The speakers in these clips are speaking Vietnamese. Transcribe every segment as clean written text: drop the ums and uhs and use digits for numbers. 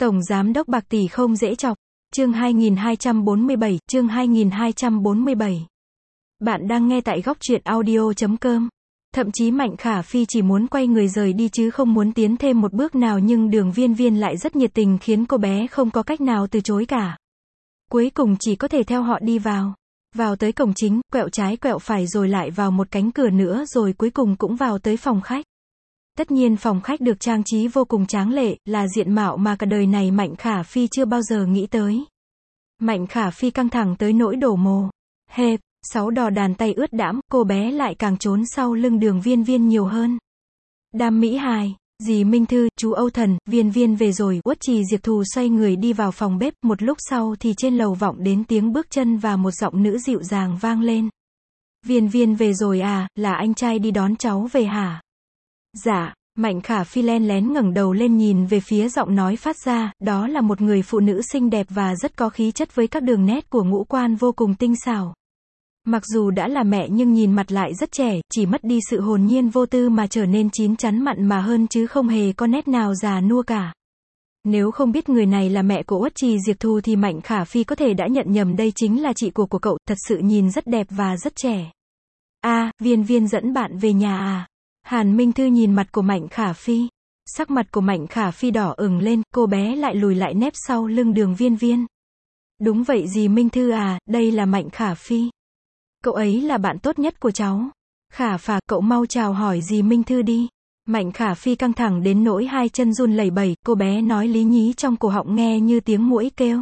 Tổng Giám đốc bạc tỷ không dễ chọc. Chương 2247, chương 2247. Bạn đang nghe tại góc truyện audio.com. Thậm chí Mạnh Khả Phi chỉ muốn quay người rời đi chứ không muốn tiến thêm một bước nào, nhưng Đường Viên Viên lại rất nhiệt tình khiến cô bé không có cách nào từ chối cả. Cuối cùng chỉ có thể theo họ đi vào. Vào tới cổng chính, quẹo trái quẹo phải rồi lại vào một cánh cửa nữa rồi cuối cùng cũng vào tới phòng khách. Tất nhiên phòng khách được trang trí vô cùng tráng lệ, là diện mạo mà cả đời này Mạnh Khả Phi chưa bao giờ nghĩ tới. Mạnh Khả Phi căng thẳng tới nỗi đổ mồ hệt, 6 đò đàn tay ướt đẫm, cô bé lại càng trốn sau lưng Đường Viên Viên nhiều hơn. Đam Mỹ Hài, dì Minh Thư, chú Âu Thần, Viên Viên về rồi. Uất Trì Diệp Thù xoay người đi vào phòng bếp, một lúc sau thì trên lầu vọng đến tiếng bước chân và một giọng nữ dịu dàng vang lên. Viên Viên về rồi à, là anh trai đi đón cháu về hả? Dạ. Mạnh Khả Phi len lén ngẩng đầu lên nhìn về phía giọng nói phát ra, đó là một người phụ nữ xinh đẹp và rất có khí chất với các đường nét của ngũ quan vô cùng tinh xảo. Mặc dù đã là mẹ nhưng nhìn mặt lại rất trẻ, chỉ mất đi sự hồn nhiên vô tư mà trở nên chín chắn mặn mà hơn chứ không hề có nét nào già nua cả. Nếu không biết người này là mẹ của Uất Trì Diệp Thù thì Mạnh Khả Phi có thể đã nhận nhầm đây chính là chị của cậu, thật sự nhìn rất đẹp và rất trẻ. Viên Viên dẫn bạn về nhà à? Hàn Minh Thư nhìn mặt của Mạnh Khả Phi. Sắc mặt của Mạnh Khả Phi đỏ ửng lên, cô bé lại lùi lại nép sau lưng Đường Viên Viên. Đúng vậy dì Minh Thư à, đây là Mạnh Khả Phi. Cậu ấy là bạn tốt nhất của cháu. Khả Phà, cậu mau chào hỏi dì Minh Thư đi. Mạnh Khả Phi căng thẳng đến nỗi hai chân run lẩy bẩy, cô bé nói lý nhí trong cổ họng nghe như tiếng muỗi kêu.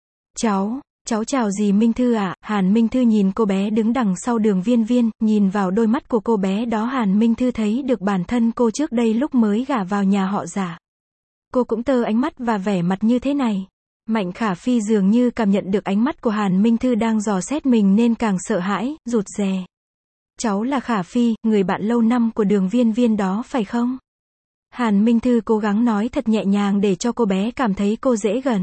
Cháu chào dì Minh Thư ạ. Hàn Minh Thư nhìn cô bé đứng đằng sau Đường Viên Viên, nhìn vào đôi mắt của cô bé đó Hàn Minh Thư thấy được bản thân cô trước đây lúc mới gả vào nhà họ Giả. Cô cũng tơ ánh mắt và vẻ mặt như thế này. Mạnh Khả Phi dường như cảm nhận được ánh mắt của Hàn Minh Thư đang dò xét mình nên càng sợ hãi, rụt rè. Cháu là Khả Phi, người bạn lâu năm của Đường Viên Viên đó phải không? Hàn Minh Thư cố gắng nói thật nhẹ nhàng để cho cô bé cảm thấy cô dễ gần.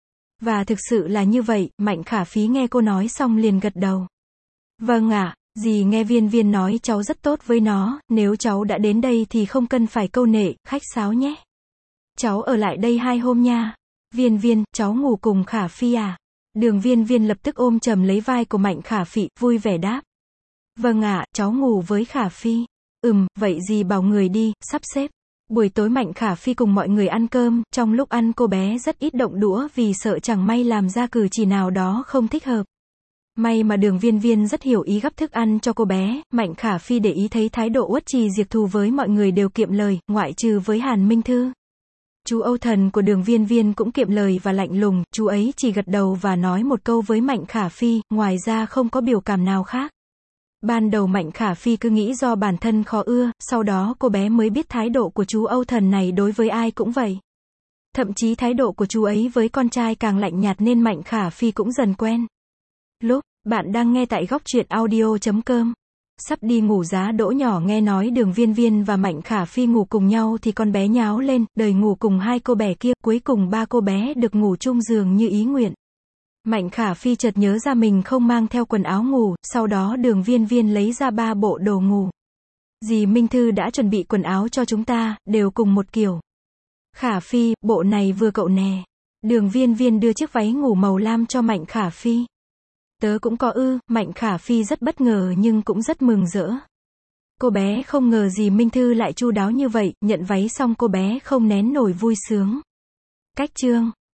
Và thực sự là như vậy, Mạnh Khả Phi nghe cô nói xong liền gật đầu. Vâng ạ, dì nghe Viên Viên nói cháu rất tốt với nó, nếu cháu đã đến đây thì không cần phải câu nệ, khách sáo nhé. Cháu ở lại đây 2 hôm nha. Viên Viên, cháu ngủ cùng Khả Phi à? Đường Viên Viên lập tức ôm chầm lấy vai của Mạnh Khả Phi, vui vẻ đáp. Vâng ạ, cháu ngủ với Khả Phi. Vậy dì bảo người đi, sắp xếp. Buổi tối Mạnh Khả Phi cùng mọi người ăn cơm, trong lúc ăn cô bé rất ít động đũa vì sợ chẳng may làm ra cử chỉ nào đó không thích hợp. May mà Đường Viên Viên rất hiểu ý gắp thức ăn cho cô bé, Mạnh Khả Phi để ý thấy thái độ Uất Trì Diệp Thù với mọi người đều kiệm lời, ngoại trừ với Hàn Minh Thư. Chú Âu Thần của Đường Viên Viên cũng kiệm lời và lạnh lùng, chú ấy chỉ gật đầu và nói một câu với Mạnh Khả Phi, ngoài ra không có biểu cảm nào khác. Ban đầu Mạnh Khả Phi cứ nghĩ do bản thân khó ưa, sau đó cô bé mới biết thái độ của chú Âu Thần này đối với ai cũng vậy. Thậm chí thái độ của chú ấy với con trai càng lạnh nhạt nên Mạnh Khả Phi cũng dần quen. Lúc, bạn đang nghe tại góc truyện audio.com. Sắp đi ngủ Giá Đỗ nhỏ nghe nói Đường Viên Viên và Mạnh Khả Phi ngủ cùng nhau thì con bé nháo lên, đời ngủ cùng 2 cô bé kia, cuối cùng 3 cô bé được ngủ chung giường như ý nguyện. Mạnh Khả Phi chợt nhớ ra mình không mang theo quần áo ngủ, sau đó Đường Viên Viên lấy ra 3 bộ đồ ngủ. Dì Minh Thư đã chuẩn bị quần áo cho chúng ta, đều cùng một kiểu. Khả Phi, bộ này vừa cậu nè. Đường Viên Viên đưa chiếc váy ngủ màu lam cho Mạnh Khả Phi. Tớ cũng có Mạnh Khả Phi rất bất ngờ nhưng cũng rất mừng rỡ. Cô bé không ngờ dì Minh Thư lại chu đáo như vậy, nhận váy xong cô bé không nén nổi vui sướng. Cách chương